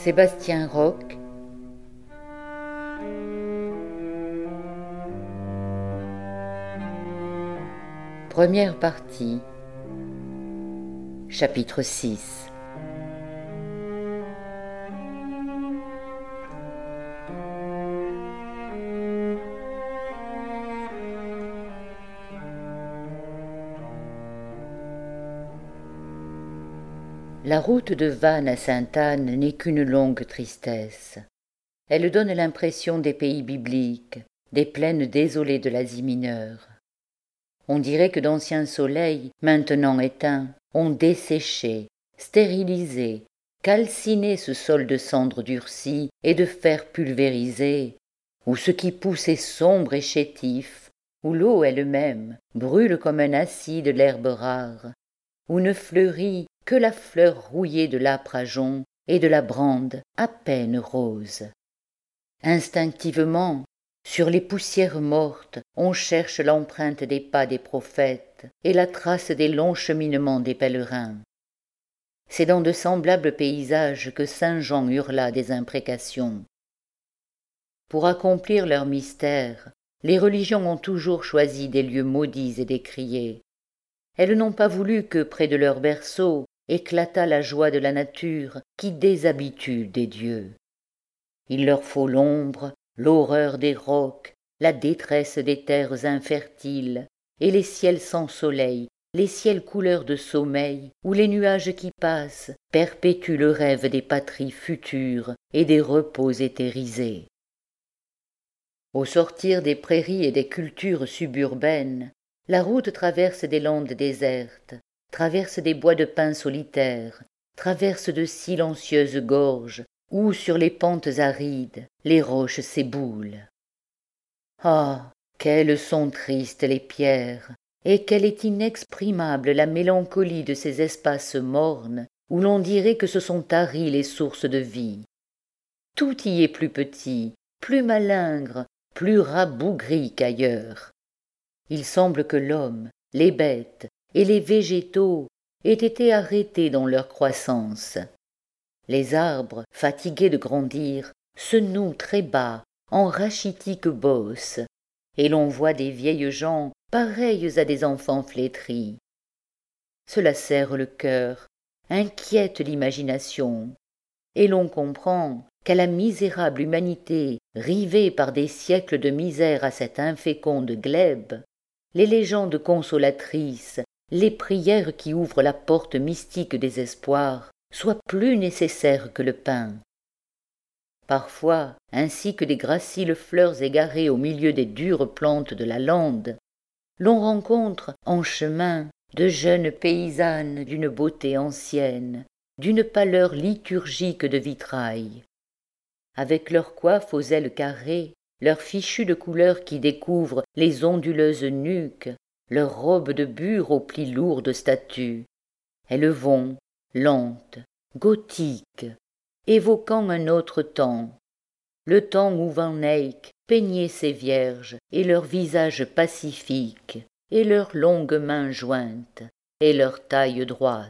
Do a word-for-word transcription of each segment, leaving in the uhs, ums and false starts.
Sébastien Roch. Première partie. Chapitre six. La route de Vannes à Sainte-Anne n'est qu'une longue tristesse. Elle donne l'impression des pays bibliques, des plaines désolées de l'Asie mineure. On dirait que d'anciens soleils, maintenant éteints, ont desséché, stérilisé, calciné ce sol de cendres durcies et de fer pulvérisé, où ce qui pousse est sombre et chétif, où l'eau elle-même brûle comme un acide l'herbe rare, où ne fleurit que la fleur rouillée de l'âpre ajonc et de la brande à peine rose. Instinctivement, sur les poussières mortes, on cherche l'empreinte des pas des prophètes et la trace des longs cheminements des pèlerins. C'est dans de semblables paysages que saint Jean hurla des imprécations. Pour accomplir leur mystère, les religions ont toujours choisi des lieux maudits et décriés. Elles n'ont pas voulu que, près de leur berceau, éclatât la joie de la nature qui déshabitue des dieux. Il leur faut l'ombre, l'horreur des rocs, la détresse des terres infertiles, et les ciels sans soleil, les ciels couleur de sommeil, où les nuages qui passent perpétuent le rêve des patries futures et des repos éthérisés. Au sortir des prairies et des cultures suburbaines, la route traverse des landes désertes, traverse des bois de pins solitaires, traverse de silencieuses gorges, où, sur les pentes arides, les roches s'éboulent. Ah, quelles sont tristes les pierres, et quelle est inexprimable la mélancolie de ces espaces mornes, où l'on dirait que se sont taries les sources de vie. Tout y est plus petit, plus malingre, plus rabougri qu'ailleurs. Il semble que l'homme, les bêtes et les végétaux aient été arrêtés dans leur croissance. Les arbres, fatigués de grandir, se nouent très bas, en rachitiques bosses, et l'on voit des vieilles gens pareilles à des enfants flétris. Cela serre le cœur, inquiète l'imagination, et l'on comprend qu'à la misérable humanité rivée par des siècles de misère à cette inféconde glèbe, les légendes consolatrices, les prières qui ouvrent la porte mystique des espoirs, soient plus nécessaires que le pain. Parfois, ainsi que des graciles fleurs égarées au milieu des dures plantes de la lande, l'on rencontre, en chemin, de jeunes paysannes d'une beauté ancienne, d'une pâleur liturgique de vitrail. Avec leurs coiffes aux ailes carrées, leurs fichus de couleurs qui découvrent les onduleuses nuques, leurs robes de bure aux plis lourds de statues, elles vont, lentes, gothiques, évoquant un autre temps, le temps où Van Eyck peignait ses vierges et leurs visages pacifiques, et leurs longues mains jointes, et leur taille droite.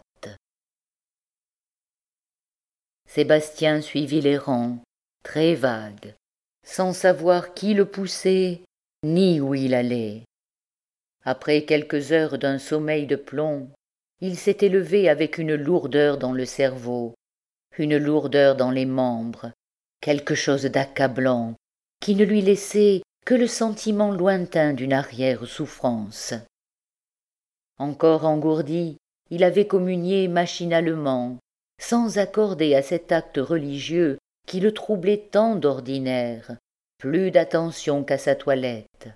Sébastien suivit les rangs, très vague, sans savoir qui le poussait, ni où il allait. Après quelques heures d'un sommeil de plomb, il s'était levé avec une lourdeur dans le cerveau, une lourdeur dans les membres, quelque chose d'accablant, qui ne lui laissait que le sentiment lointain d'une arrière-souffrance. Encore engourdi, il avait communié machinalement, sans accorder à cet acte religieux qui le troublait tant d'ordinaire, plus d'attention qu'à sa toilette.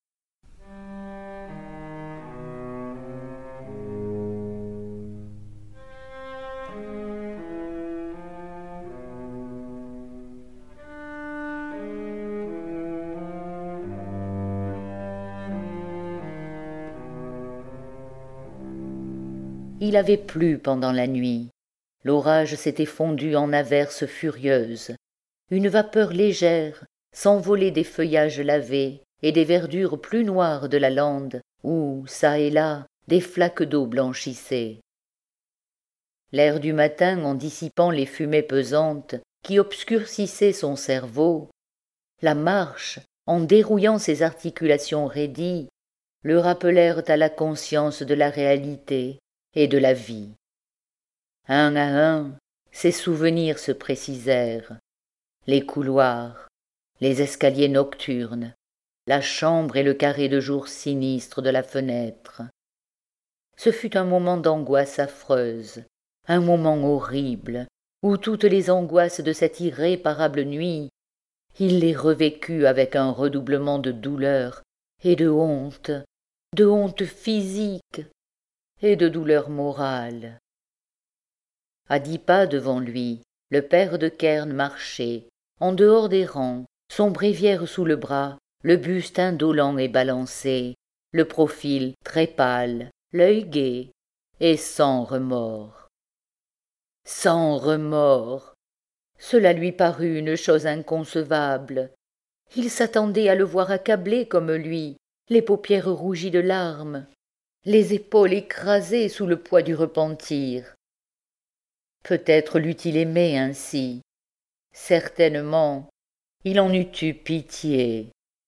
Il avait plu pendant la nuit. L'orage s'était fondu en averses furieuses. Une vapeur légère s'envolait des feuillages lavés et des verdures plus noires de la lande où, çà et là, des flaques d'eau blanchissaient. L'air du matin, en dissipant les fumées pesantes, qui obscurcissaient son cerveau, la marche, en dérouillant ses articulations raidies, le rappelèrent à la conscience de la réalité et de la vie. Un à un, ses souvenirs se précisèrent, les couloirs, les escaliers nocturnes, la chambre et le carré de jour sinistre de la fenêtre. Ce fut un moment d'angoisse affreuse, un moment horrible, où toutes les angoisses de cette irréparable nuit, il les revécut avec un redoublement de douleur et de honte, de honte physique et de douleur morale. À dix pas devant lui, le père de Kern marchait, en dehors des rangs, son bréviaire sous le bras, le buste indolent et balancé, le profil très pâle, l'œil gai et sans remords. Sans remords! Cela lui parut une chose inconcevable. Il s'attendait à le voir accablé comme lui, les paupières rougies de larmes, les épaules écrasées sous le poids du repentir. Peut-être l'eût-il aimé ainsi. Certainement, il en eût eu pitié.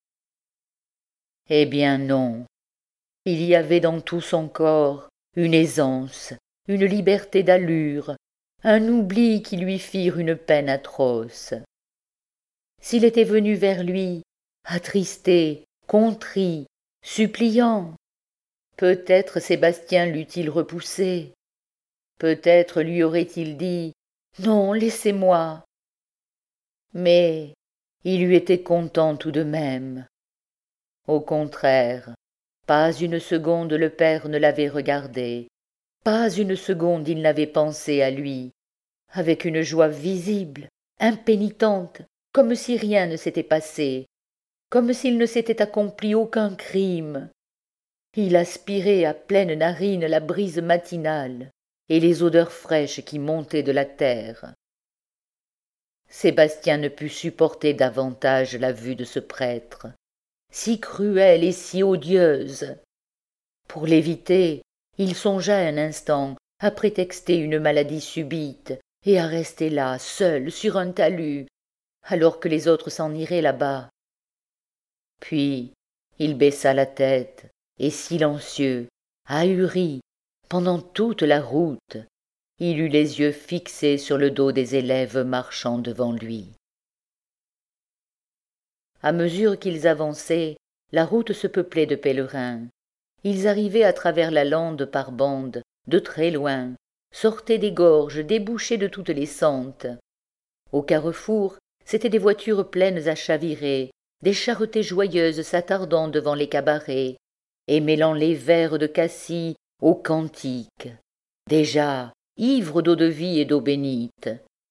Eh bien non, il y avait dans tout son corps une aisance, une liberté d'allure, un oubli qui lui firent une peine atroce. S'il était venu vers lui, attristé, contrit, suppliant, peut-être Sébastien l'eût-il repoussé, peut-être lui aurait-il dit « Non, laissez-moi ». Mais il eût été content tout de même. Au contraire, pas une seconde le père ne l'avait regardé, pas une seconde il n'avait pensé à lui, avec une joie visible, impénitente, comme si rien ne s'était passé, comme s'il ne s'était accompli aucun crime. Il aspirait à pleines narines la brise matinale et les odeurs fraîches qui montaient de la terre. Sébastien ne put supporter davantage la vue de ce prêtre, si cruelle et si odieuse. Pour l'éviter, il songea un instant à prétexter une maladie subite et à rester là, seul, sur un talus, alors que les autres s'en iraient là-bas. Puis il baissa la tête, et silencieux, ahuri, pendant toute la route, il eut les yeux fixés sur le dos des élèves marchant devant lui. À mesure qu'ils avançaient, la route se peuplait de pèlerins. Ils arrivaient à travers la lande par bandes, de très loin, sortaient des gorges débouchées de toutes les sentes. Au carrefour, c'étaient des voitures pleines à chavirer, des charretées joyeuses s'attardant devant les cabarets, et mêlant les vers de Cassis aux cantiques, déjà ivres d'eau-de-vie et d'eau bénite.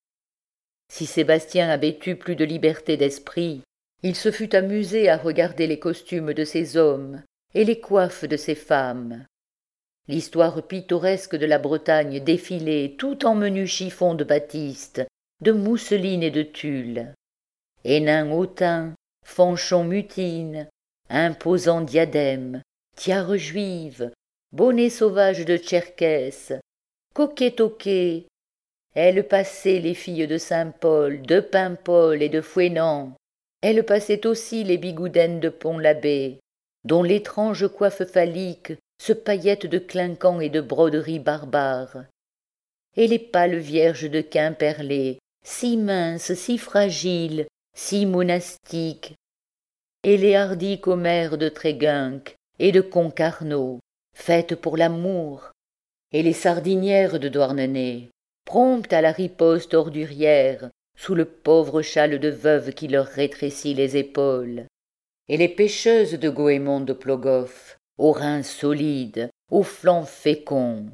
Si Sébastien avait eu plus de liberté d'esprit, il se fût amusé à regarder les costumes de ces hommes et les coiffes de ces femmes. L'histoire pittoresque de la Bretagne défilait tout en menus chiffons de batiste, de mousseline et de tulle. Hénin hautain, fanchon mutine, imposant diadème, tiare juive, bonnet sauvage de Tcherkesse, coquet toquet, elles passaient les filles de Saint-Paul, de Paimpol et de Fouesnant, elles passaient aussi les bigoudaines de Pont-l'Abbé, dont l'étrange coiffe phallique se paillette de clinquants et de broderies barbares, et les pâles vierges de Quimperlé, si minces, si fragiles, si monastiques, et les hardis commères de Tréguinck et de Concarneau, faites pour l'amour, et les sardinières de Douarnenez, promptes à la riposte ordurière, sous le pauvre châle de veuve qui leur rétrécit les épaules, et les pêcheuses de Goémon de Plogoff, aux reins solides, aux flancs féconds.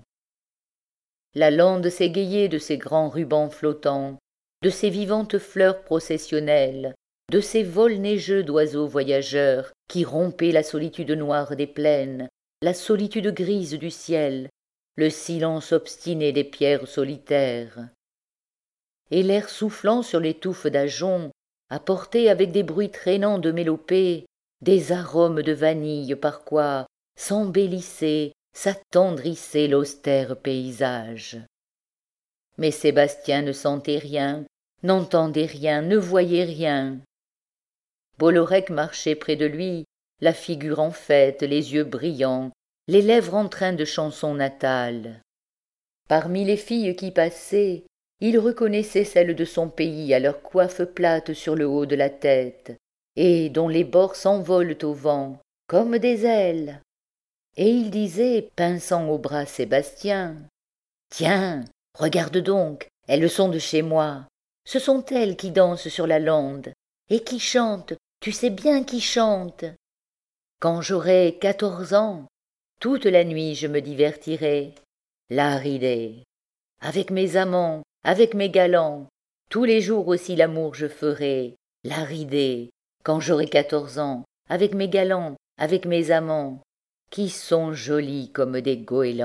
La lande s'égayait de ces grands rubans flottants, de ces vivantes fleurs processionnelles, de ces vols neigeux d'oiseaux voyageurs qui rompaient la solitude noire des plaines, la solitude grise du ciel, le silence obstiné des pierres solitaires. Et l'air soufflant sur les touffes d'ajoncs apportait avec des bruits traînants de mélopée des arômes de vanille par quoi s'embellissait, s'attendrissait l'austère paysage. Mais Sébastien ne sentait rien n'entendez rien, ne voyez rien. Bolorec marchait près de lui, la figure en fête, les yeux brillants, les lèvres en train de chanson natale. Parmi les filles qui passaient, il reconnaissait celles de son pays à leurs coiffes plates sur le haut de la tête, et dont les bords s'envolent au vent, comme des ailes. Et il disait, pinçant au bras Sébastien, « Tiens, regarde donc, elles sont de chez moi. Ce sont elles qui dansent sur la lande, et qui chantent, tu sais bien qui chantent. Quand j'aurai quatorze ans, toute la nuit je me divertirai, la ridée, avec mes amants, avec mes galants, tous les jours aussi l'amour je ferai, la ridée, quand j'aurai quatorze ans, avec mes galants, avec mes amants, qui sont jolis comme des goélands. »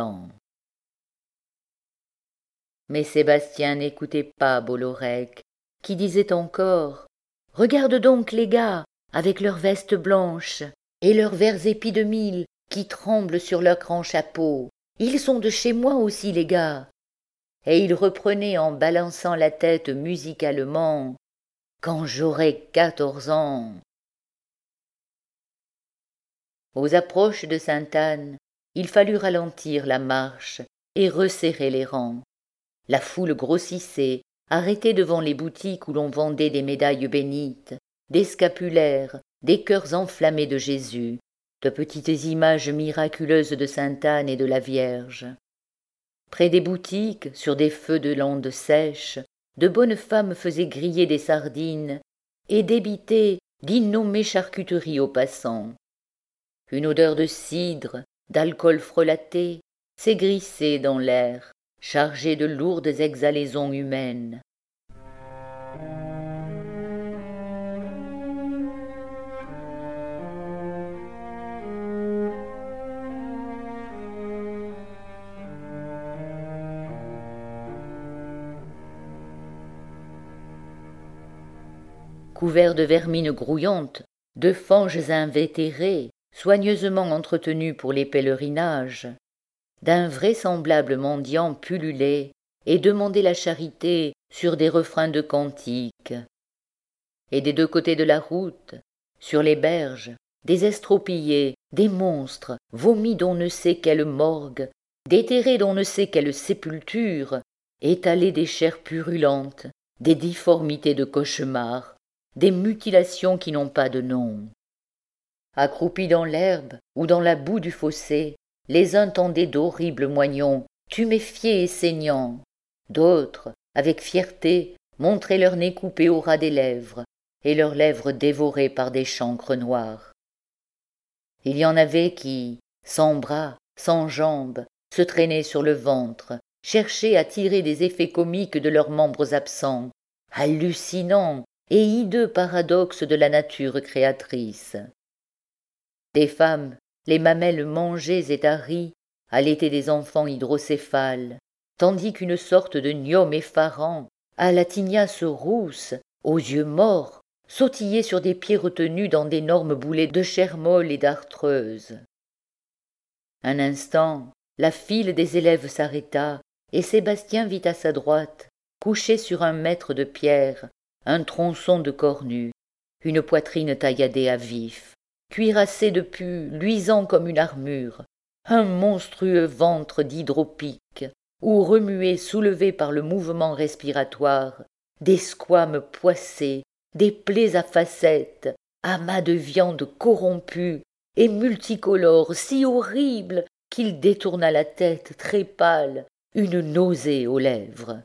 Mais Sébastien n'écoutait pas Bolorec, qui disait encore « Regarde donc les gars, avec leurs vestes blanches, et leurs verts épis de mil qui tremblent sur leurs grands chapeaux. Ils sont de chez moi aussi, les gars. » Et il reprenait en balançant la tête musicalement « Quand j'aurai quatorze ans !» Aux approches de Sainte-Anne, il fallut ralentir la marche et resserrer les rangs. La foule grossissait, arrêtée devant les boutiques où l'on vendait des médailles bénites, des scapulaires, des cœurs enflammés de Jésus, de petites images miraculeuses de Sainte-Anne et de la Vierge. Près des boutiques, sur des feux de landes sèches, de bonnes femmes faisaient griller des sardines et débitaient d'innommées charcuteries aux passants. Une odeur de cidre, d'alcool frelaté, s'aigrissait dans l'air, chargée de lourdes exhalaisons humaines. Couverts de vermine grouillante, de fanges invétérées, soigneusement entretenues pour les pèlerinages, d'invraisemblables mendiants pullulaient et demandaient la charité sur des refrains de cantiques. Et des deux côtés de la route, sur les berges, des estropillés, des monstres, vomis d'on ne sait quelle morgue, déterrés d'on ne sait quelle sépulture, étalés des chairs purulentes, des difformités de cauchemars, des mutilations qui n'ont pas de nom. Accroupis dans l'herbe ou dans la boue du fossé, les uns tendaient d'horribles moignons, tuméfiés et saignants. D'autres, avec fierté, montraient leur nez coupé au ras des lèvres, et leurs lèvres dévorées par des chancres noirs. Il y en avait qui, sans bras, sans jambes, se traînaient sur le ventre, cherchaient à tirer des effets comiques de leurs membres absents, hallucinants et hideux paradoxes de la nature créatrice. Des femmes, les mamelles mangées et taries, allaitaient des enfants hydrocéphales, tandis qu'une sorte de gnome effarant, à la tignasse rousse, aux yeux morts, sautillait sur des pieds retenus dans d'énormes boulets de chair molle et dartreuse. Un instant, la file des élèves s'arrêta, et Sébastien vit à sa droite, couché sur un mètre de pierre, un tronçon de cornu, une poitrine tailladée à vif, cuirassée de pu, luisant comme une armure, un monstrueux ventre d'hydropique, où remuait, soulevé par le mouvement respiratoire, des squames poissés, des plaies à facettes, amas de viande corrompue et multicolores si horribles qu'il détourna la tête très pâle, une nausée aux lèvres.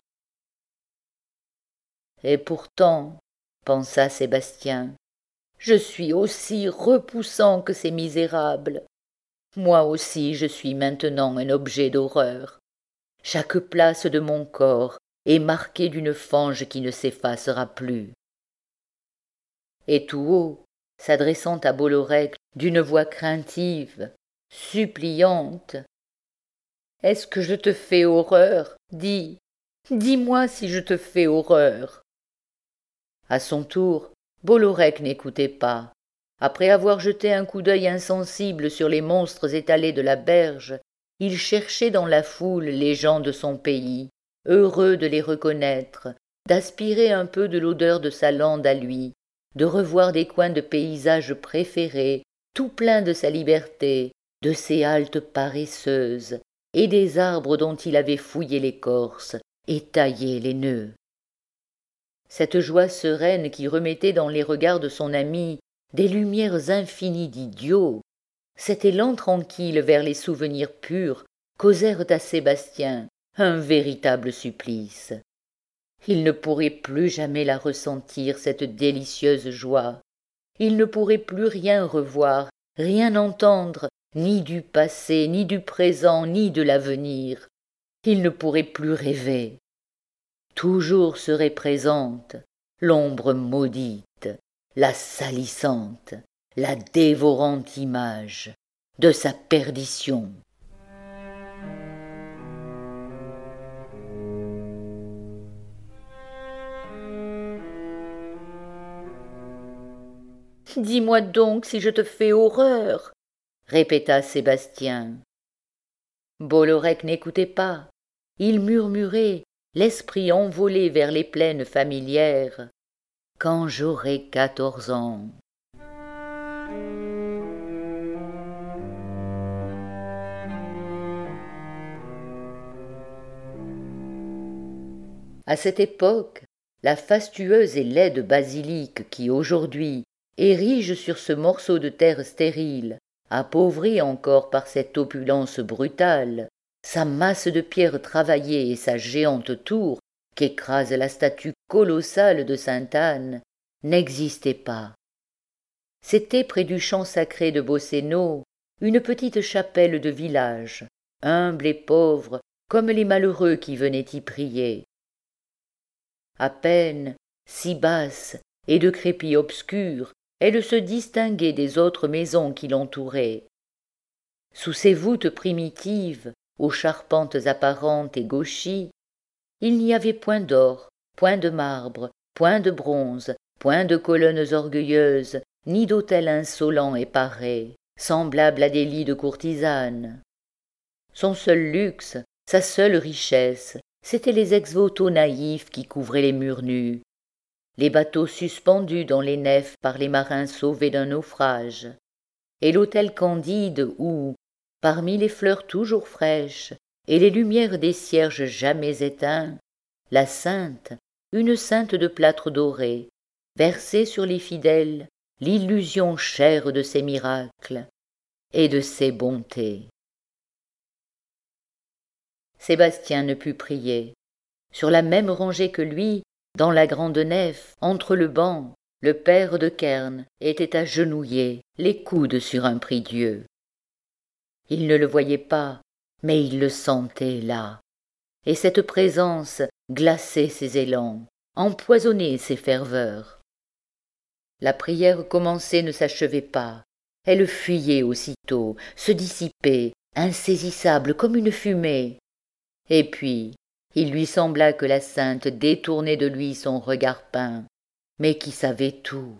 Et pourtant, pensa Sébastien, je suis aussi repoussant que ces misérables. Moi aussi je suis maintenant un objet d'horreur. Chaque place de mon corps est marquée d'une fange qui ne s'effacera plus. Et tout haut, s'adressant à Bolorec d'une voix craintive, suppliante, « Est-ce que je te fais horreur? Dis, dis-moi si je te fais horreur. » À son tour, Bolorec n'écoutait pas. Après avoir jeté un coup d'œil insensible sur les monstres étalés de la berge, il cherchait dans la foule les gens de son pays, heureux de les reconnaître, d'aspirer un peu de l'odeur de sa lande à lui, de revoir des coins de paysages préférés, tout pleins de sa liberté, de ses haltes paresseuses, et des arbres dont il avait fouillé l'écorce et taillé les nœuds. Cette joie sereine qui remettait dans les regards de son ami des lumières infinies d'idiot, cet élan tranquille vers les souvenirs purs, causèrent à Sébastien un véritable supplice. Il ne pourrait plus jamais la ressentir, cette délicieuse joie. Il ne pourrait plus rien revoir, rien entendre, ni du passé, ni du présent, ni de l'avenir. Il ne pourrait plus rêver. Toujours serait présente l'ombre maudite, la salissante, la dévorante image de sa perdition. Dis-moi donc si je te fais horreur, répéta Sébastien. Bolorec n'écoutait pas. Il murmurait, l'esprit envolé vers les plaines familières. Quand j'aurai quatorze ans. À cette époque, la fastueuse et laide basilique qui aujourd'hui érige sur ce morceau de terre stérile, appauvri encore par cette opulence brutale, sa masse de pierre travaillée et sa géante tour qu'écrase la statue colossale de sainte Anne, n'existaient pas. C'était près du champ sacré de Bosséno une petite chapelle de village, humble et pauvre comme les malheureux qui venaient y prier. À peine, si basse et de crépi obscur, elle se distinguait des autres maisons qui l'entouraient. Sous ses voûtes primitives, aux charpentes apparentes et gauchies, il n'y avait point d'or, point de marbre, point de bronze, point de colonnes orgueilleuses, ni d'autels insolents et parés, semblables à des lits de courtisanes. Son seul luxe, sa seule richesse, c'étaient les ex-voto naïfs qui couvraient les murs nus, les bateaux suspendus dans les nefs par les marins sauvés d'un naufrage, et l'autel candide où, parmi les fleurs toujours fraîches et les lumières des cierges jamais éteints, la sainte, une sainte de plâtre doré, versait sur les fidèles l'illusion chère de ses miracles et de ses bontés. Sébastien ne put prier. Sur la même rangée que lui, dans la grande nef, entre le banc, le père de Kern était agenouillé, les coudes sur un prie-dieu. Il ne le voyait pas, mais il le sentait là, et cette présence glaçait ses élans, empoisonnait ses ferveurs. La prière commencée ne s'achevait pas, elle fuyait aussitôt, se dissipait, insaisissable comme une fumée. Et puis, il lui sembla que la sainte détournait de lui son regard peint, mais qui savait tout.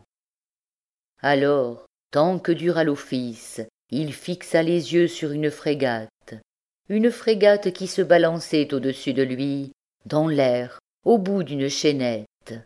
Alors, tant que dura l'office, il fixa les yeux sur une frégate, une frégate qui se balançait au-dessus de lui, dans l'air, au bout d'une chaînette.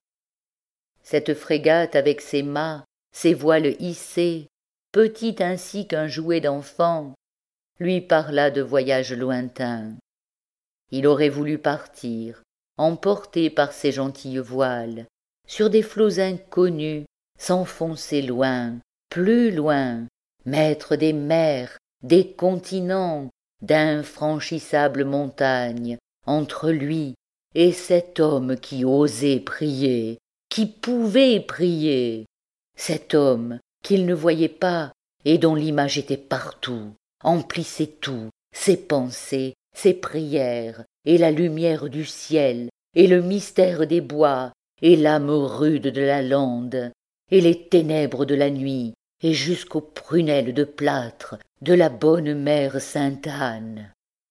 Cette frégate avec ses mâts, ses voiles hissés, petite ainsi qu'un jouet d'enfant, lui parla de voyages lointains. Il aurait voulu partir, emporté par ses gentilles voiles, sur des flots inconnus, s'enfoncer loin, plus loin, maître des mers, des continents, d'infranchissables montagnes, entre lui et cet homme qui osait prier, qui pouvait prier, cet homme qu'il ne voyait pas et dont l'image était partout, emplissait tout, ses pensées, ses prières, et la lumière du ciel, et le mystère des bois, et l'âme rude de la lande, et les ténèbres de la nuit, et jusqu'aux prunelles de plâtre de la bonne mère sainte Anne.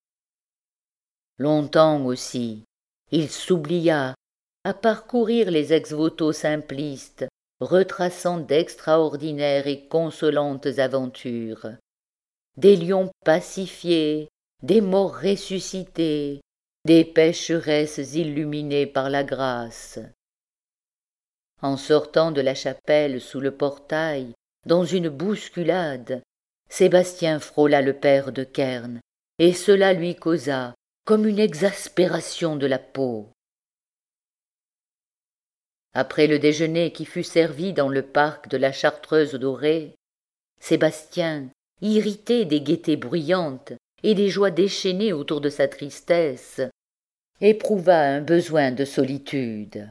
Longtemps aussi, il s'oublia à parcourir les ex-voto simplistes, retraçant d'extraordinaires et consolantes aventures. Des lions pacifiés, des morts ressuscités, des pécheresses illuminées par la grâce. En sortant de la chapelle sous le portail, dans une bousculade, Sébastien frôla le père de Kern, et cela lui causa comme une exaspération de la peau. Après le déjeuner qui fut servi dans le parc de la Chartreuse dorée, Sébastien, irrité des gaietés bruyantes et des joies déchaînées autour de sa tristesse, éprouva un besoin de solitude.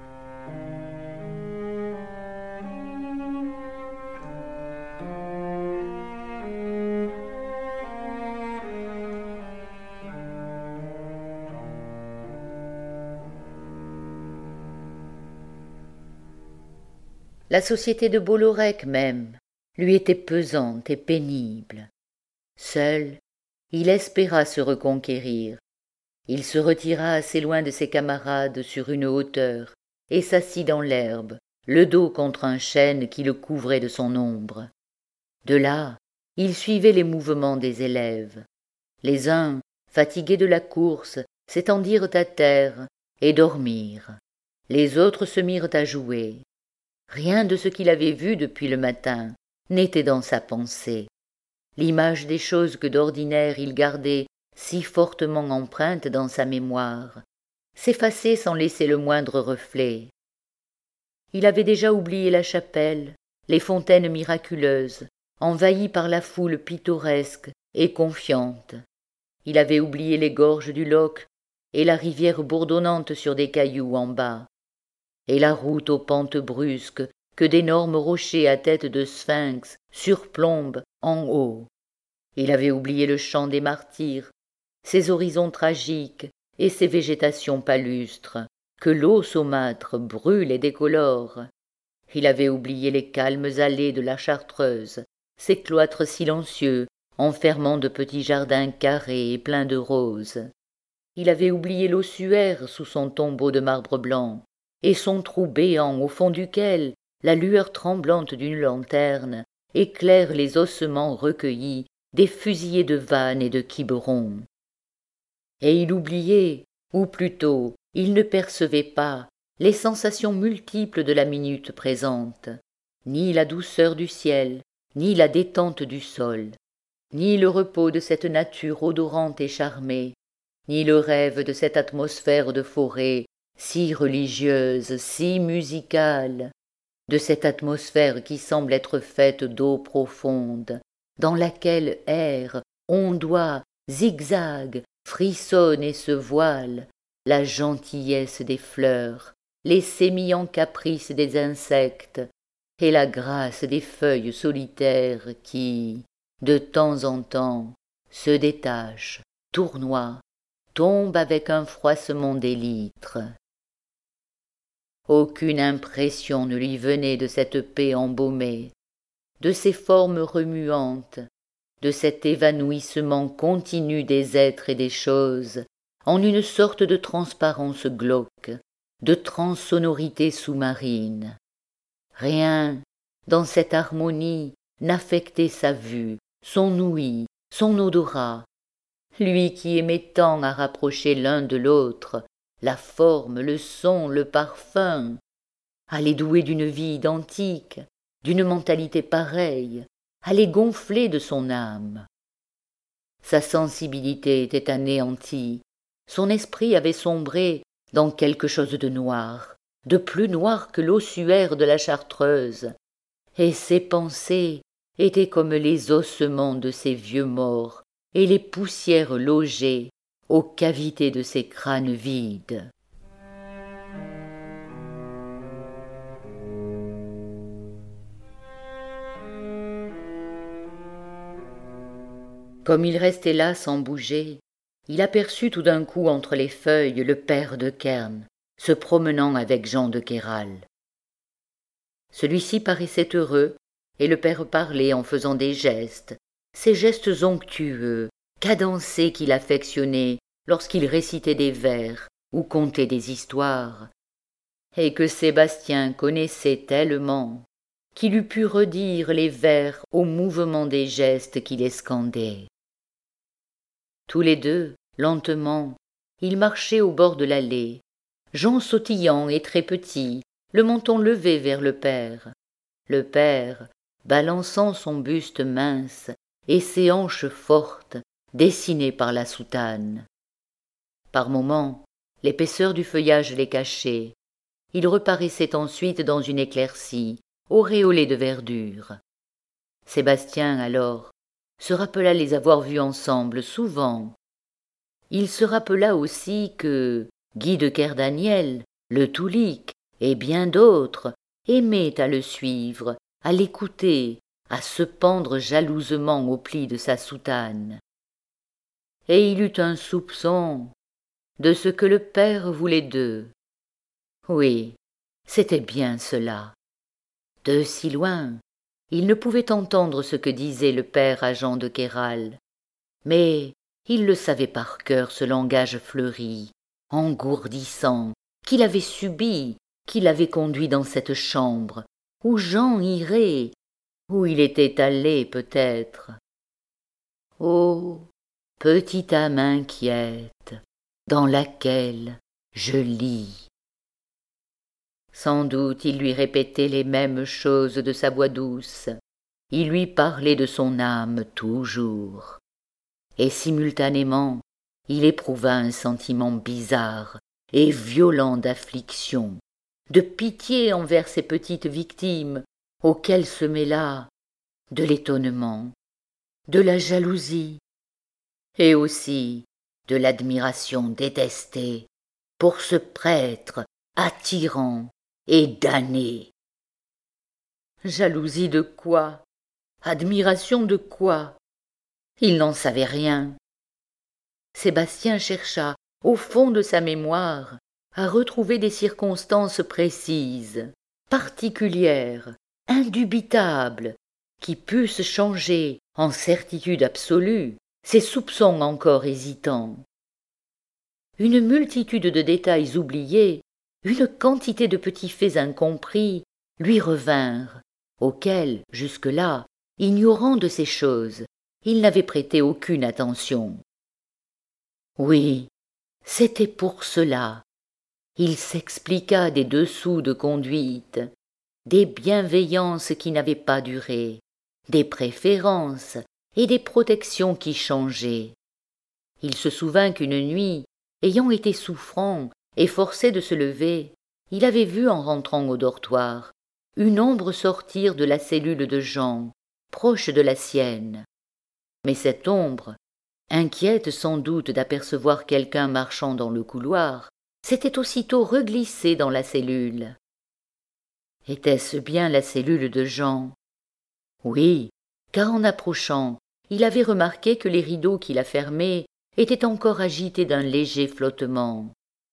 La société de Bollorec même lui était pesante et pénible. Seul, il espéra se reconquérir. Il se retira assez loin de ses camarades sur une hauteur et s'assit dans l'herbe, le dos contre un chêne qui le couvrait de son ombre. De là, il suivait les mouvements des élèves. Les uns, fatigués de la course, s'étendirent à terre et dormirent. Les autres se mirent à jouer. Rien de ce qu'il avait vu depuis le matin n'était dans sa pensée. L'image des choses que d'ordinaire il gardait si fortement empreinte dans sa mémoire s'effaçait sans laisser le moindre reflet. Il avait déjà oublié la chapelle, les fontaines miraculeuses, envahies par la foule pittoresque et confiante. Il avait oublié les gorges du Loc'h et la rivière bourdonnante sur des cailloux en bas, et la route aux pentes brusques que d'énormes rochers à tête de sphinx surplombent en haut. Il avait oublié le chant des martyrs, ses horizons tragiques et ses végétations palustres, que l'eau saumâtre brûle et décolore. Il avait oublié les calmes allées de la Chartreuse, ses cloîtres silencieux, enfermant de petits jardins carrés et pleins de roses. Il avait oublié l'ossuaire sous son tombeau de marbre blanc, et son trou béant au fond duquel la lueur tremblante d'une lanterne éclaire les ossements recueillis des fusillés de Vannes et de Quiberon. Et il oubliait, ou plutôt il ne percevait pas, les sensations multiples de la minute présente, ni la douceur du ciel, ni la détente du sol, ni le repos de cette nature odorante et charmée, ni le rêve de cette atmosphère de forêt si religieuse, si musicale, de cette atmosphère qui semble être faite d'eau profonde, dans laquelle erre, ondoie, zigzague, frissonne et se voile la gentillesse des fleurs, les sémillants caprices des insectes et la grâce des feuilles solitaires qui, de temps en temps, se détachent, tournoient, tombent avec un froissement d'élytres. Aucune impression ne lui venait de cette paix embaumée, de ces formes remuantes, de cet évanouissement continu des êtres et des choses, en une sorte de transparence glauque, de transsonorité sous-marine. Rien, dans cette harmonie, n'affectait sa vue, son ouïe, son odorat. Lui qui aimait tant à rapprocher l'un de l'autre, la forme, le son, le parfum, à les douer d'une vie identique, d'une mentalité pareille, à les gonfler de son âme. Sa sensibilité était anéantie, son esprit avait sombré dans quelque chose de noir, de plus noir que l'ossuaire de la Chartreuse, et ses pensées étaient comme les ossements de ces vieux morts et les poussières logées aux cavités de ces crânes vides. Comme il restait là sans bouger, il aperçut tout d'un coup entre les feuilles le père de Kern, se promenant avec Jean de Queyral. Celui-ci paraissait heureux, et le père parlait en faisant des gestes, ces gestes onctueux, cadencés qu'il affectionnait lorsqu'il récitait des vers ou contait des histoires, et que Sébastien connaissait tellement qu'il eût pu redire les vers au mouvement des gestes qui les scandaient. Tous les deux, lentement, il marchait au bord de l'allée, Jean sautillant et très petit, le menton levé vers le père. Le père, balançant son buste mince et ses hanches fortes, dessinées par la soutane. Par moments, l'épaisseur du feuillage les cachait. Ils reparaissaient ensuite dans une éclaircie, auréolée de verdure. Sébastien, alors, se rappela les avoir vus ensemble souvent. Il se rappela aussi que Guy de Kerdaniel, le Toulique et bien d'autres aimaient à le suivre, à l'écouter, à se pendre jalousement aux plis de sa soutane. Et il eut un soupçon de ce que le père voulait d'eux. Oui, c'était bien cela. De si loin, il ne pouvait entendre ce que disait le père à Jean de Queyral, mais il le savait par cœur, ce langage fleuri, engourdissant, qu'il avait subi, qui l'avait conduit dans cette chambre, où Jean irait, où il était allé peut-être. Ô petite âme inquiète, dans laquelle je lis. Sans doute il lui répétait les mêmes choses de sa voix douce, il lui parlait de son âme toujours. Et simultanément, il éprouva un sentiment bizarre et violent d'affliction, de pitié envers ces petites victimes, auxquelles se mêla de l'étonnement, de la jalousie, et aussi de l'admiration détestée pour ce prêtre attirant et damné. Jalousie de quoi? Admiration de quoi? Il n'en savait rien. Sébastien chercha, au fond de sa mémoire, à retrouver des circonstances précises, particulières, indubitables, qui pussent changer en certitude absolue ses soupçons encore hésitants. Une multitude de détails oubliés, une quantité de petits faits incompris lui revinrent, auxquels, jusque-là, ignorant de ces choses, il n'avait prêté aucune attention. Oui, c'était pour cela. Il s'expliqua des dessous de conduite, des bienveillances qui n'avaient pas duré, des préférences et des protections qui changeaient. Il se souvint qu'une nuit, ayant été souffrant et forcé de se lever, il avait vu en rentrant au dortoir une ombre sortir de la cellule de Jean, proche de la sienne. Mais cette ombre, inquiète sans doute d'apercevoir quelqu'un marchant dans le couloir, s'était aussitôt reglissée dans la cellule. Était-ce bien la cellule de Jean? Oui, car en approchant, il avait remarqué que les rideaux qui la fermaient étaient encore agités d'un léger flottement.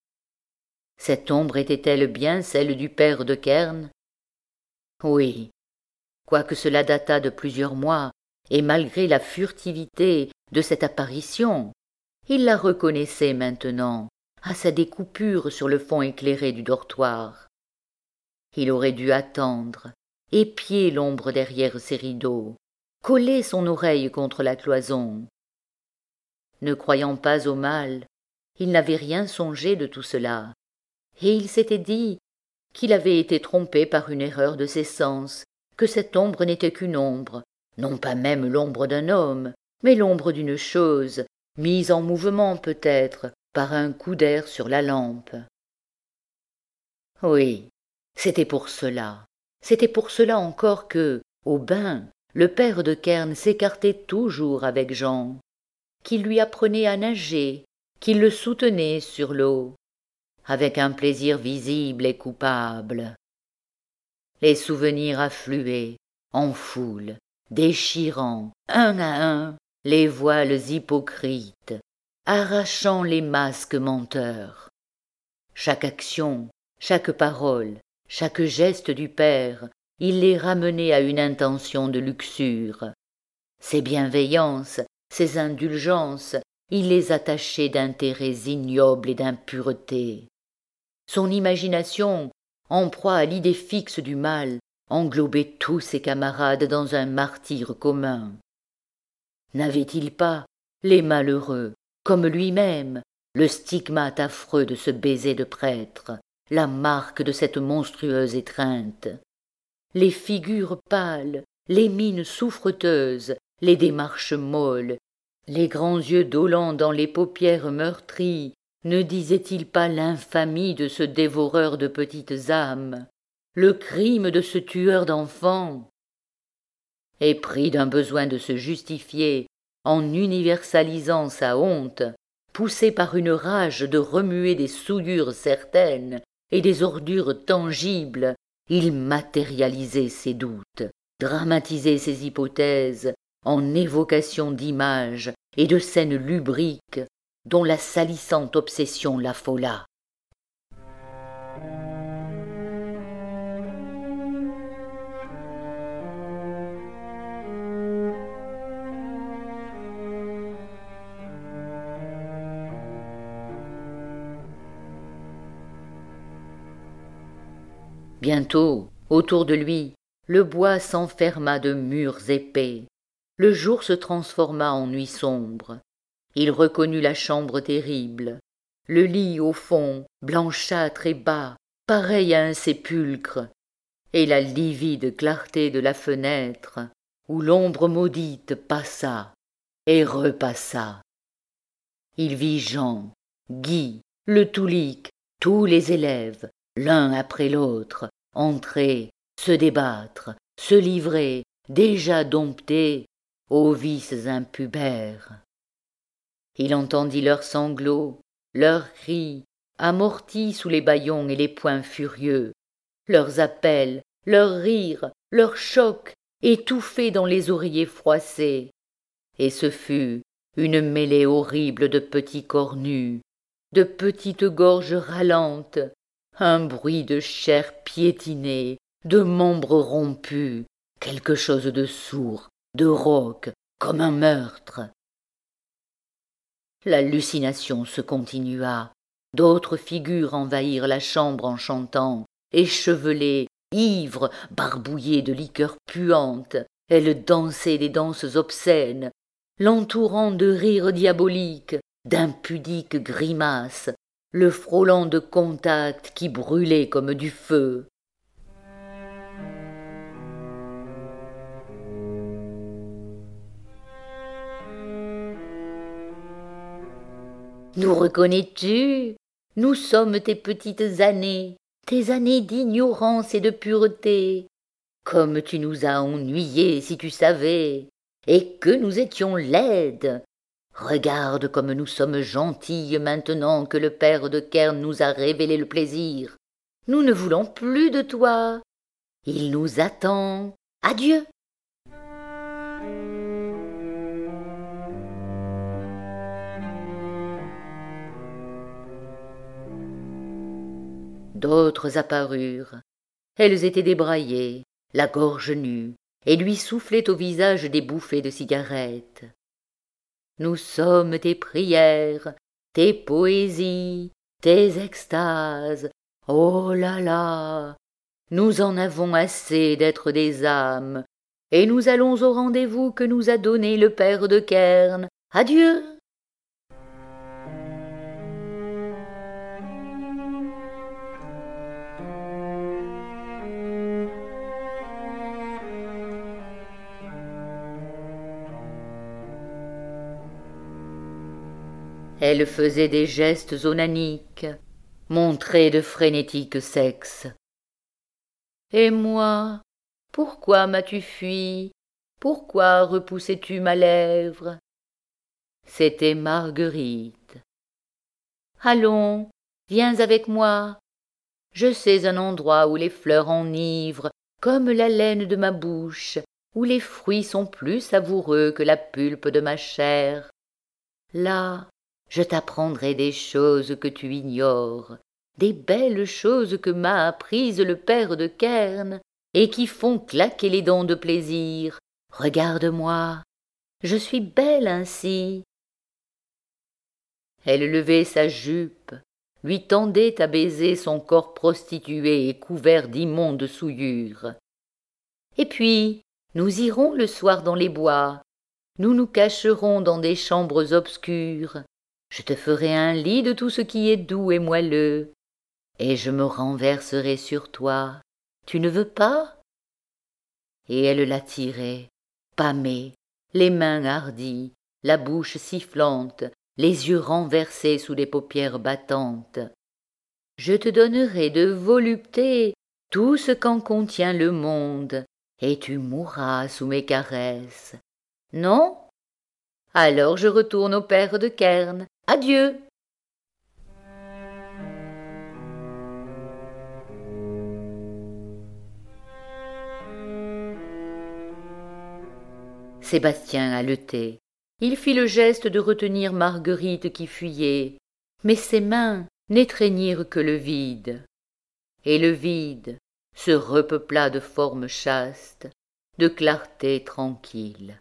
Cette ombre était-elle bien celle du père de Kern? Oui, quoique cela datât de plusieurs mois, et malgré la furtivité de cette apparition, il la reconnaissait maintenant à sa découpure sur le fond éclairé du dortoir. Il aurait dû attendre, épier l'ombre derrière ses rideaux, coller son oreille contre la cloison. Ne croyant pas au mal, il n'avait rien songé de tout cela, et il s'était dit qu'il avait été trompé par une erreur de ses sens, que cette ombre n'était qu'une ombre, non pas même l'ombre d'un homme, mais l'ombre d'une chose, mise en mouvement peut-être par un coup d'air sur la lampe. Oui, c'était pour cela, c'était pour cela encore que, au bain, le père de Kern s'écartait toujours avec Jean, qu'il lui apprenait à nager, qu'il le soutenait sur l'eau, avec un plaisir visible et coupable. Les souvenirs affluaient, en foule, déchirant, un à un, les voiles hypocrites, arrachant les masques menteurs. Chaque action, chaque parole, chaque geste du père, il les ramenait à une intention de luxure. Ses bienveillances, ses indulgences, il les attachait d'intérêts ignobles et d'impureté. Son imagination, en proie à l'idée fixe du mal, englobait tous ses camarades dans un martyre commun. N'avait-il pas, les malheureux, comme lui-même, le stigmate affreux de ce baiser de prêtre, la marque de cette monstrueuse étreinte. Les figures pâles, les mines souffreteuses, les démarches molles, les grands yeux dolents dans les paupières meurtries, ne disaient-ils pas l'infamie de ce dévoreur de petites âmes, le crime de ce tueur d'enfants? Et pris d'un besoin de se justifier, en universalisant sa honte, poussé par une rage de remuer des souillures certaines et des ordures tangibles, il matérialisait ses doutes, dramatisait ses hypothèses en évocation d'images et de scènes lubriques dont la salissante obsession l'affola. Bientôt, autour de lui, le bois s'enferma de murs épais. Le jour se transforma en nuit sombre. Il reconnut la chambre terrible, le lit au fond, blanchâtre et bas, pareil à un sépulcre, et la livide clarté de la fenêtre, où l'ombre maudite passa et repassa. Il vit Jean, Guy, le Toulique, tous les élèves, l'un après l'autre, entrer, se débattre, se livrer, déjà domptés, aux vices impubères. Il entendit leurs sanglots, leurs cris, amortis sous les bâillons et les poings furieux, leurs appels, leurs rires, leurs chocs, étouffés dans les oreillers froissés. Et ce fut une mêlée horrible de petits corps nus, de petites gorges râlantes, un bruit de chair piétinée, de membres rompus, quelque chose de sourd, de rauque, comme un meurtre. L'hallucination se continua. D'autres figures envahirent la chambre en chantant, échevelées, ivres, barbouillées de liqueurs puantes. Elles dansaient des danses obscènes, l'entourant de rires diaboliques, d'impudiques grimaces, le frôlant de contacts qui brûlaient comme du feu. Nous reconnais-tu? Nous sommes tes petites années, tes années d'ignorance et de pureté. Comme tu nous as ennuyés si tu savais, et que nous étions laides. Regarde comme nous sommes gentilles maintenant que le père de Kern nous a révélé le plaisir. Nous ne voulons plus de toi. Il nous attend. Adieu. D'autres apparurent. Elles étaient débraillées, la gorge nue, et lui soufflaient au visage des bouffées de cigarettes. Nous sommes tes prières, tes poésies, tes extases. Oh là là! Nous en avons assez d'être des âmes, et nous allons au rendez-vous que nous a donné le père de Kern. Adieu! Elle faisait des gestes onaniques, montrait de frénétiques sexes. Et moi, pourquoi m'as-tu fui? Pourquoi repoussais-tu ma lèvre? C'était Marguerite. Allons, viens avec moi. Je sais un endroit où les fleurs enivrent comme la laine de ma bouche, où les fruits sont plus savoureux que la pulpe de ma chair. Là, je t'apprendrai des choses que tu ignores, des belles choses que m'a apprises le père de Kern et qui font claquer les dents de plaisir. Regarde-moi, je suis belle ainsi. Elle levait sa jupe, lui tendait à baiser son corps prostitué et couvert d'immondes souillures. Et puis, nous irons le soir dans les bois, nous nous cacherons dans des chambres obscures. je te ferai un lit de tout ce qui est doux et moelleux, et je me renverserai sur toi. Tu ne veux pas? Et elle l'attirait, pâmée, les mains hardies, la bouche sifflante, les yeux renversés sous les paupières battantes. Je te donnerai de volupté tout ce qu'en contient le monde, et tu mourras sous mes caresses. Non? Alors je retourne au père de Kern. Adieu! Sébastien haletait. Il fit le geste de retenir Marguerite qui fuyait, mais ses mains n'étreignirent que le vide. Et le vide se repeupla de formes chastes, de clarté tranquille.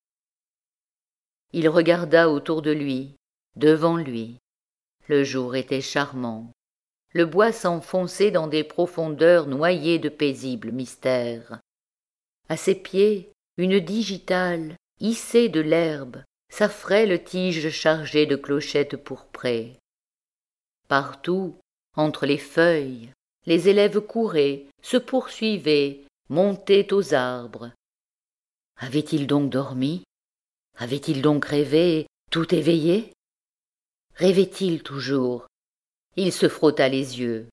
Il regarda autour de lui, devant lui. Le jour était charmant. Le bois s'enfonçait dans des profondeurs noyées de paisibles mystères. À ses pieds, une digitale, hissée de l'herbe, sa frêle tige chargée de clochettes pourprées. Partout, entre les feuilles, les élèves couraient, se poursuivaient, montaient aux arbres. Avait-il donc dormi? Avait-il donc rêvé, tout éveillé? Rêvait-il toujours? Il se frotta les yeux.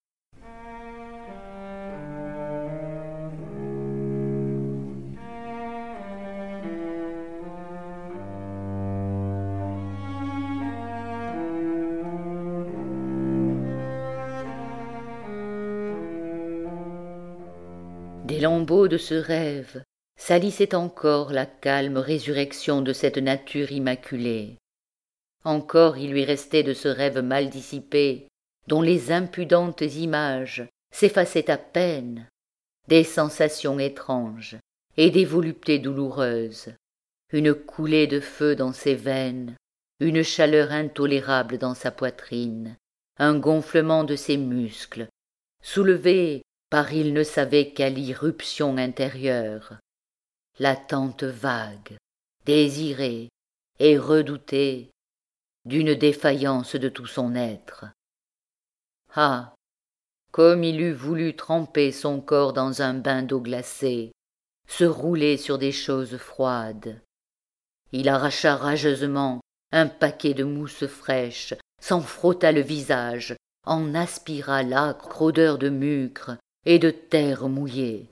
Des lambeaux de ce rêve salissaient encore la calme résurrection de cette nature immaculée. Encore il lui restait de ce rêve mal dissipé, dont les impudentes images s'effaçaient à peine, des sensations étranges et des voluptés douloureuses, une coulée de feu dans ses veines, une chaleur intolérable dans sa poitrine, un gonflement de ses muscles, soulevé par il ne savait quelle irruption intérieure, l'attente vague, désirée et redoutée d'une défaillance de tout son être. Ah, comme il eût voulu tremper son corps dans un bain d'eau glacée, se rouler sur des choses froides. Il arracha rageusement un paquet de mousse fraîche, s'en frotta le visage, en aspira l'âcre odeur de mucre et de terre mouillée.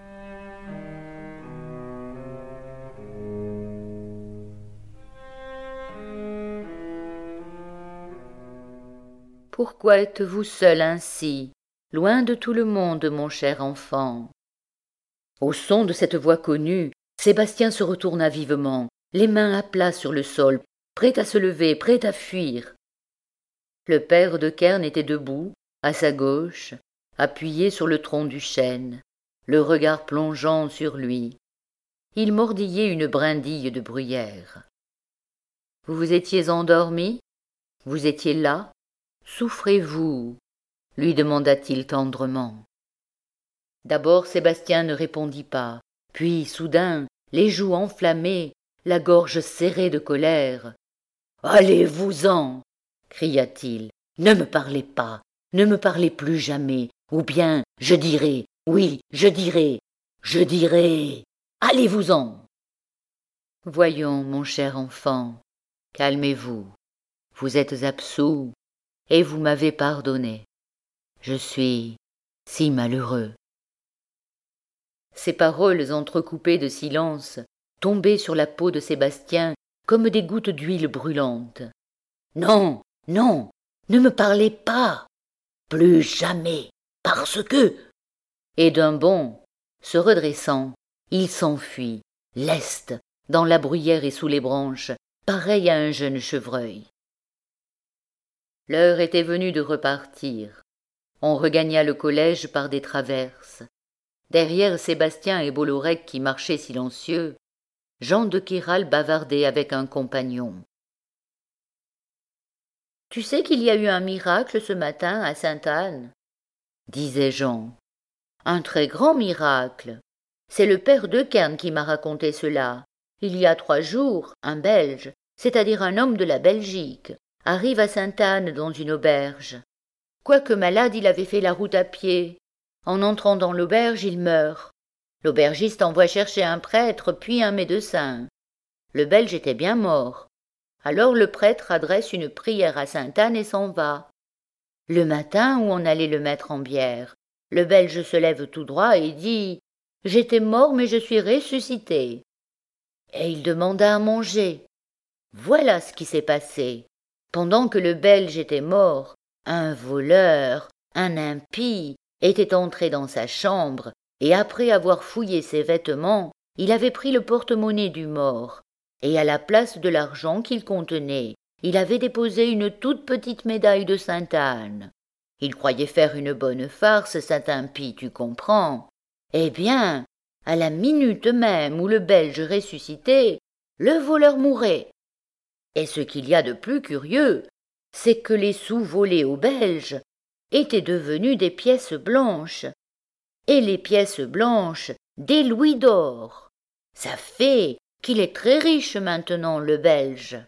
Pourquoi êtes-vous seul ainsi, loin de tout le monde, mon cher enfant? Au son de cette voix connue, Sébastien se retourna vivement, les mains à plat sur le sol, prêt à se lever, prêt à fuir. Le père de Kern était debout, à sa gauche, appuyé sur le tronc du chêne, le regard plongeant sur lui. Il mordillait une brindille de bruyère. « Vous vous étiez endormi? Vous étiez là? Souffrez-vous » lui demanda-t-il tendrement. D'abord Sébastien ne répondit pas, puis soudain, les joues enflammées, la gorge serrée de colère. « Allez-vous-en » cria-t-il. « Ne me parlez pas, ne me parlez plus jamais, ou bien je dirai, oui, je dirai, je dirai, allez-vous-en » Voyons, mon cher enfant, calmez-vous, vous êtes absous, et vous m'avez pardonné. Je suis si malheureux. Ces paroles entrecoupées de silence tombaient sur la peau de Sébastien comme des gouttes d'huile brûlante. « Non, non, ne me parlez pas, plus jamais, parce que… » Et d'un bond, se redressant, il s'enfuit, leste, dans la bruyère et sous les branches, pareil à un jeune chevreuil. L'heure était venue de repartir. On regagna le collège par des traverses. Derrière Sébastien et Bollorec qui marchaient silencieux, Jean de Queyral bavardait avec un compagnon. « Tu sais qu'il y a eu un miracle ce matin à Sainte-Anne » disait Jean. « Un très grand miracle. C'est le père de Kern qui m'a raconté cela. Il y a trois jours, un Belge, c'est-à-dire un homme de la Belgique, arrive à Sainte-Anne dans une auberge. Quoique malade, il avait fait la route à pied. En entrant dans l'auberge, il meurt. L'aubergiste envoie chercher un prêtre, puis un médecin. Le Belge était bien mort. Alors le prêtre adresse une prière à Sainte-Anne et s'en va. Le matin où on allait le mettre en bière, le Belge se lève tout droit et dit « J'étais mort, mais je suis ressuscité ». Et il demanda à manger. Voilà ce qui s'est passé. Pendant que le Belge était mort, un voleur, un impie, était entré dans sa chambre, et après avoir fouillé ses vêtements, il avait pris le porte-monnaie du mort, et à la place de l'argent qu'il contenait, il avait déposé une toute petite médaille de Sainte-Anne. Il croyait faire une bonne farce, cet impie, tu comprends. Eh bien, à la minute même où le Belge ressuscitait, le voleur mourait. Et ce qu'il y a de plus curieux, c'est que les sous volés aux Belges étaient devenus des pièces blanches, et les pièces blanches des louis d'or. Ça fait qu'il est très riche maintenant, le Belge.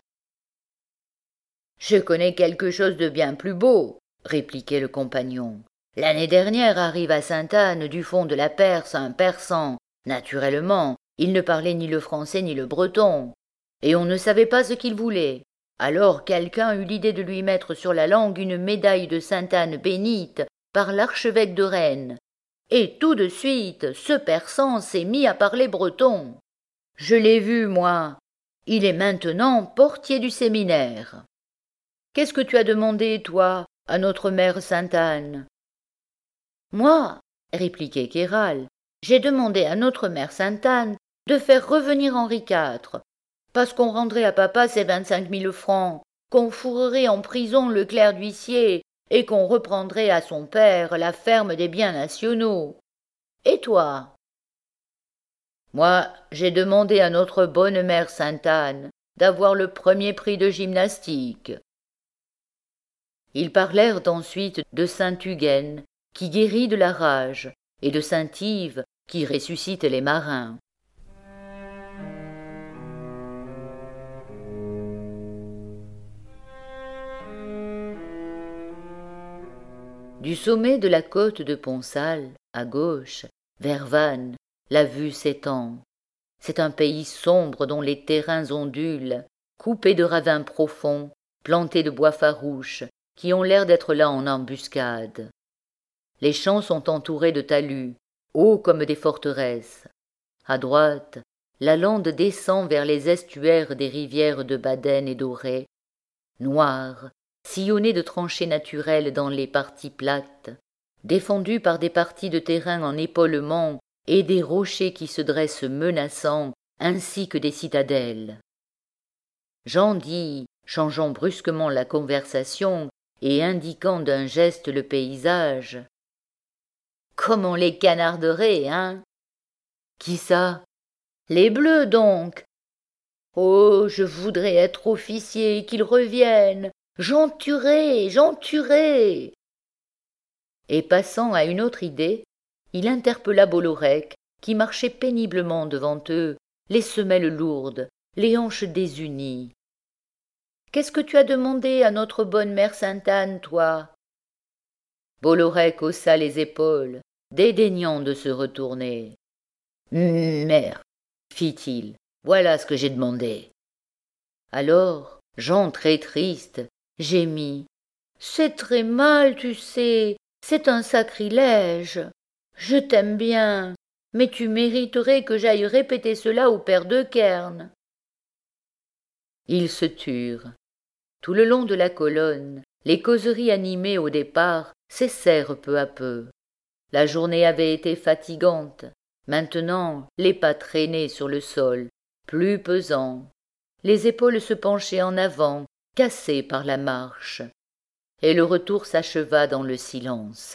« Je connais quelque chose de bien plus beau, » répliquait le compagnon. « L'année dernière arrive à Sainte-Anne du fond de la Perse un Persan. Naturellement, il ne parlait ni le français ni le breton, et on ne savait pas ce qu'il voulait. Alors quelqu'un eut l'idée de lui mettre sur la langue une médaille de Sainte-Anne bénite par l'archevêque de Rennes. Et tout de suite, ce Persan s'est mis à parler breton. Je l'ai vu, moi. Il est maintenant portier du séminaire. Qu'est-ce que tu as demandé, toi, à notre mère Sainte-Anne ? Moi, répliquait Kéral, j'ai demandé à notre mère Sainte-Anne de faire revenir Henri quatre, parce qu'on rendrait à papa ses vingt-cinq mille francs, qu'on fourrerait en prison le clerc d'huissier et qu'on reprendrait à son père la ferme des biens nationaux. Et toi ? Moi, j'ai demandé à notre bonne mère Sainte-Anne d'avoir le premier prix de gymnastique. Ils parlèrent ensuite de saint Huguen, qui guérit de la rage, et de saint Yves, qui ressuscite les marins. Du sommet de la côte de Ponsal, à gauche, vers Vannes, la vue s'étend. C'est un pays sombre dont les terrains ondulent, coupés de ravins profonds, plantés de bois farouches, qui ont l'air d'être là en embuscade. Les champs sont entourés de talus, hauts comme des forteresses. À droite, la lande descend vers les estuaires des rivières de Baden et d'Auray, noires, sillonnées de tranchées naturelles dans les parties plates, défendues par des parties de terrain en épaulement et des rochers qui se dressent menaçants ainsi que des citadelles. Jean dit, changeant brusquement la conversation et indiquant d'un geste le paysage. « Comme on les canarderait, hein ?» « Qui ça ?»« Les Bleus, donc. Oh, je voudrais être officier, qu'ils reviennent. J'en tuerai, j'en tuerai !» Et passant à une autre idée, il interpella Bollorec, qui marchait péniblement devant eux, les semelles lourdes, les hanches désunies. « Qu'est-ce que tu as demandé à notre bonne mère Sainte-Anne, toi ?» Bollorec haussa les épaules, dédaignant de se retourner. « Mère, fit-il, voilà ce que j'ai demandé. » Alors, Jean, très triste, gémit. « C'est très mal, tu sais, c'est un sacrilège. Je t'aime bien, mais tu mériterais que j'aille répéter cela au père de Kern. » Ils se turent. Tout le long de la colonne, les causeries animées au départ cessèrent peu à peu. La journée avait été fatigante. Maintenant, les pas traînaient sur le sol, plus pesants. Les épaules se penchaient en avant, cassées par la marche. Et le retour s'acheva dans le silence.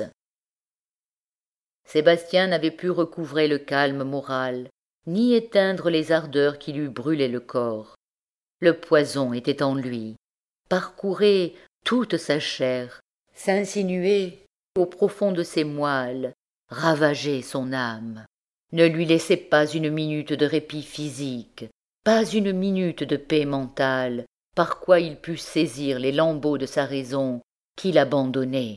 Sébastien n'avait pu recouvrer le calme moral, ni éteindre les ardeurs qui lui brûlaient le corps. Le poison était en lui, parcourait toute sa chair, s'insinuait au profond de ses moelles, ravageait son âme. Ne lui laissait pas une minute de répit physique, pas une minute de paix mentale, par quoi il put saisir les lambeaux de sa raison qu'il abandonnait.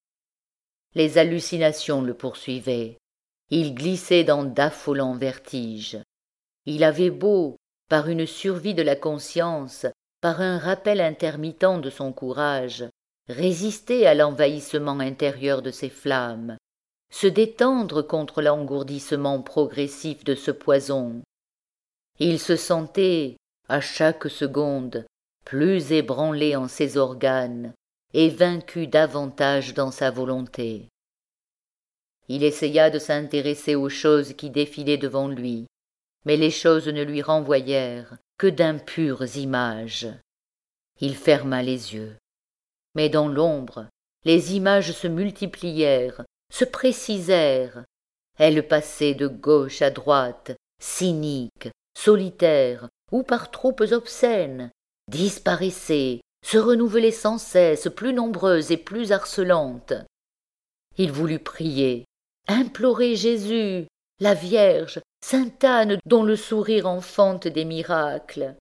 Les hallucinations le poursuivaient, il glissait dans d'affolants vertiges. Il avait beau, par une survie de la conscience, par un rappel intermittent de son courage, résister à l'envahissement intérieur de ses flammes, se détendre contre l'engourdissement progressif de ce poison. Il se sentait, à chaque seconde, plus ébranlé en ses organes et vaincu davantage dans sa volonté. Il essaya de s'intéresser aux choses qui défilaient devant lui, mais les choses ne lui renvoyèrent que d'impures images. Il ferma les yeux. Mais dans l'ombre, les images se multiplièrent, se précisèrent. Elles passaient de gauche à droite, cyniques, solitaires, ou par troupes obscènes, disparaissaient, se renouvelaient sans cesse, plus nombreuses et plus harcelantes. Il voulut prier, implorer Jésus, la Vierge, sainte Anne dont le sourire enfante des miracles.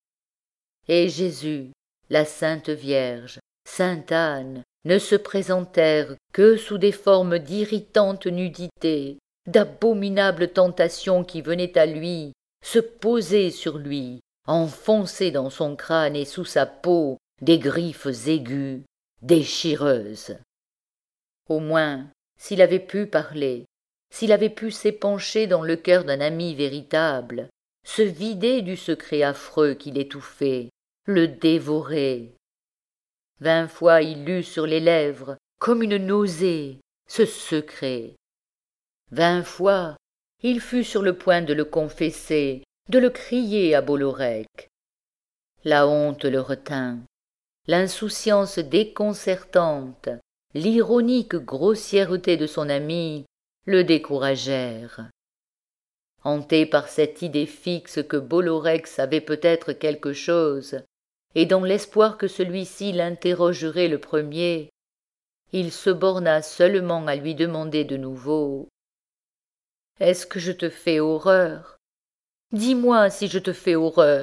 Et Jésus, la Sainte Vierge, sainte Anne, ne se présentèrent que sous des formes d'irritantes nudités, d'abominables tentations qui venaient à lui, se poser sur lui, enfoncer dans son crâne et sous sa peau des griffes aiguës, déchireuses. Au moins, s'il avait pu parler, s'il avait pu s'épancher dans le cœur d'un ami véritable, se vider du secret affreux qui l'étouffait, le dévorer. Vingt fois il lut sur les lèvres, comme une nausée, ce secret. Vingt fois il fut sur le point de le confesser, de le crier à Bollorec. La honte le retint, l'insouciance déconcertante, l'ironique grossièreté de son ami le découragèrent. Hanté par cette idée fixe que Bollorec savait peut-être quelque chose, et dans l'espoir que celui-ci l'interrogerait le premier, il se borna seulement à lui demander de nouveau « Est-ce que je te fais horreur? Dis-moi si je te fais horreur. »«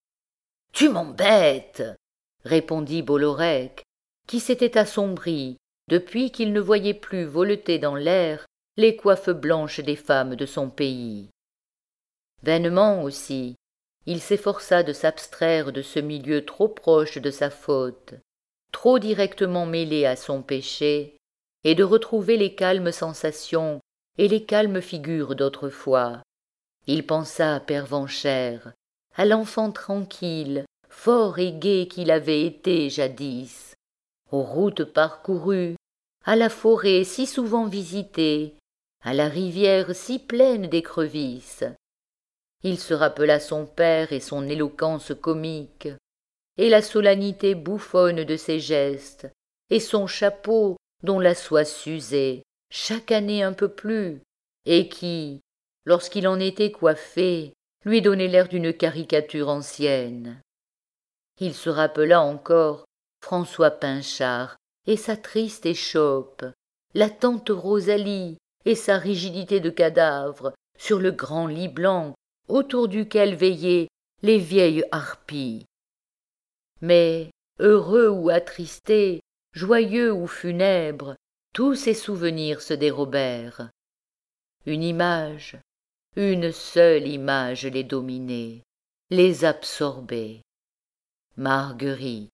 Tu m'embêtes !» répondit Bollorec, qui s'était assombri depuis qu'il ne voyait plus voleter dans l'air les coiffes blanches des femmes de son pays. Vainement aussi, il s'efforça de s'abstraire de ce milieu trop proche de sa faute, trop directement mêlé à son péché, et de retrouver les calmes sensations et les calmes figures d'autrefois. Il pensa à Pervenchère, à l'enfant tranquille, fort et gai qu'il avait été jadis, aux routes parcourues, à la forêt si souvent visitée, à la rivière si pleine d'écrevisses. Il se rappela son père et son éloquence comique, et la solennité bouffonne de ses gestes, et son chapeau dont la soie s'usait, chaque année un peu plus, et qui, lorsqu'il en était coiffé, lui donnait l'air d'une caricature ancienne. Il se rappela encore François Pinchard et sa triste échoppe, la tante Rosalie et sa rigidité de cadavre sur le grand lit blanc autour duquel veillaient les vieilles harpies. Mais, heureux ou attristé, joyeux ou funèbre, tous ces souvenirs se dérobèrent. Une image, une seule image les dominait, les absorbait. Marguerite.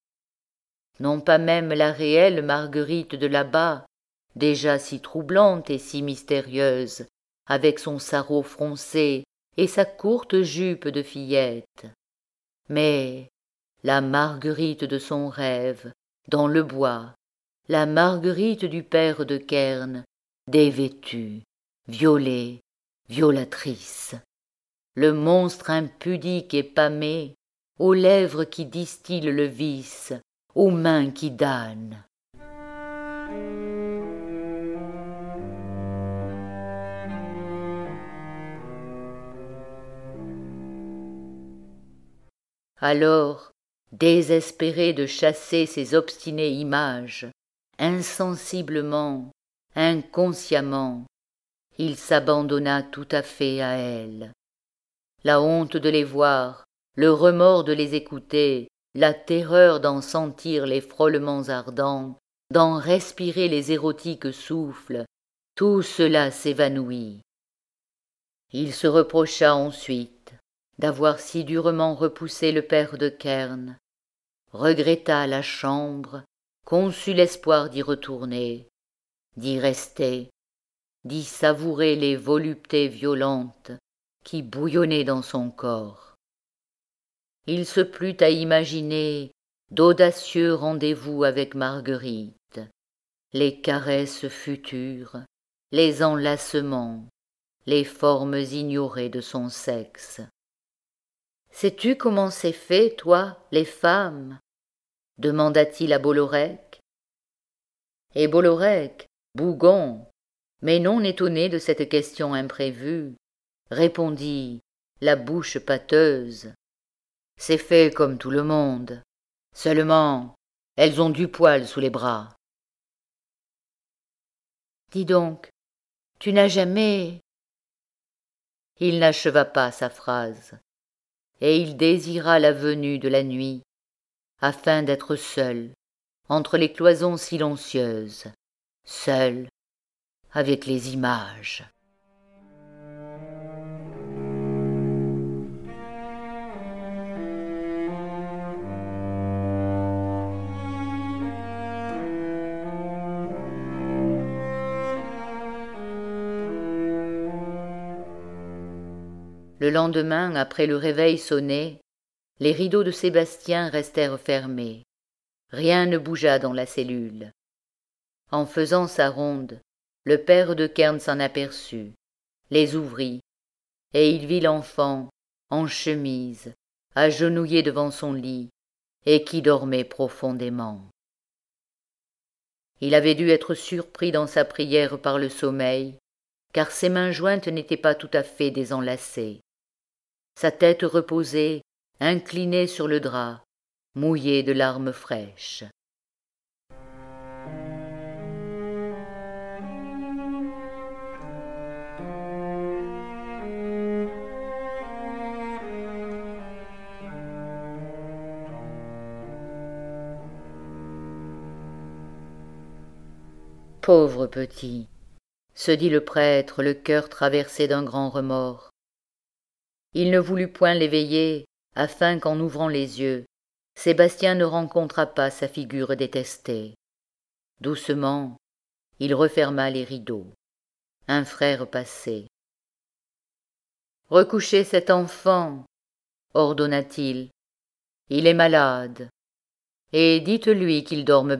Non pas même la réelle Marguerite de là-bas, déjà si troublante et si mystérieuse, avec son sarrau froncé et sa courte jupe de fillette, mais la Marguerite de son rêve, dans le bois, la Marguerite du père de Kern, dévêtue, violée, violatrice, le monstre impudique et pâmé, aux lèvres qui distillent le vice, aux mains qui damnent. Alors, désespéré de chasser ces obstinées images, insensiblement, inconsciemment, il s'abandonna tout à fait à elles. La honte de les voir le remords de les écouter, la terreur d'en sentir les frôlements ardents, d'en respirer les érotiques souffles, tout cela s'évanouit. Il se reprocha ensuite d'avoir si durement repoussé le père de Kern, regretta la chambre, conçut l'espoir d'y retourner, d'y rester, d'y savourer les voluptés violentes qui bouillonnaient dans son corps. Il se plut à imaginer d'audacieux rendez-vous avec Marguerite, les caresses futures, les enlacements, les formes ignorées de son sexe. Sais-tu comment c'est fait, toi, les femmes? Demanda-t-il à Bollorec. Et Bollorec, bougon, mais non étonné de cette question imprévue, répondit, la bouche pâteuse. C'est fait comme tout le monde. Seulement, elles ont du poil sous les bras. Dis donc, tu n'as jamais... Il n'acheva pas sa phrase, et il désira la venue de la nuit, afin d'être seul, entre les cloisons silencieuses, seul, avec les images. Le lendemain, après le réveil sonné, les rideaux de Sébastien restèrent fermés. Rien ne bougea dans la cellule. En faisant sa ronde, le père de Kern s'en aperçut, les ouvrit, et il vit l'enfant, en chemise, agenouillé devant son lit, et qui dormait profondément. Il avait dû être surpris dans sa prière par le sommeil, car ses mains jointes n'étaient pas tout à fait désenlacées. Sa tête reposait, inclinée sur le drap, mouillée de larmes fraîches. Pauvre petit, se dit le prêtre, le cœur traversé d'un grand remords. Il ne voulut point l'éveiller, afin qu'en ouvrant les yeux, Sébastien ne rencontrât pas sa figure détestée. Doucement, il referma les rideaux. Un frère passait. « Recouchez cet enfant, ordonna-t-il. Il est malade, et dites-lui qu'il dorme bien. »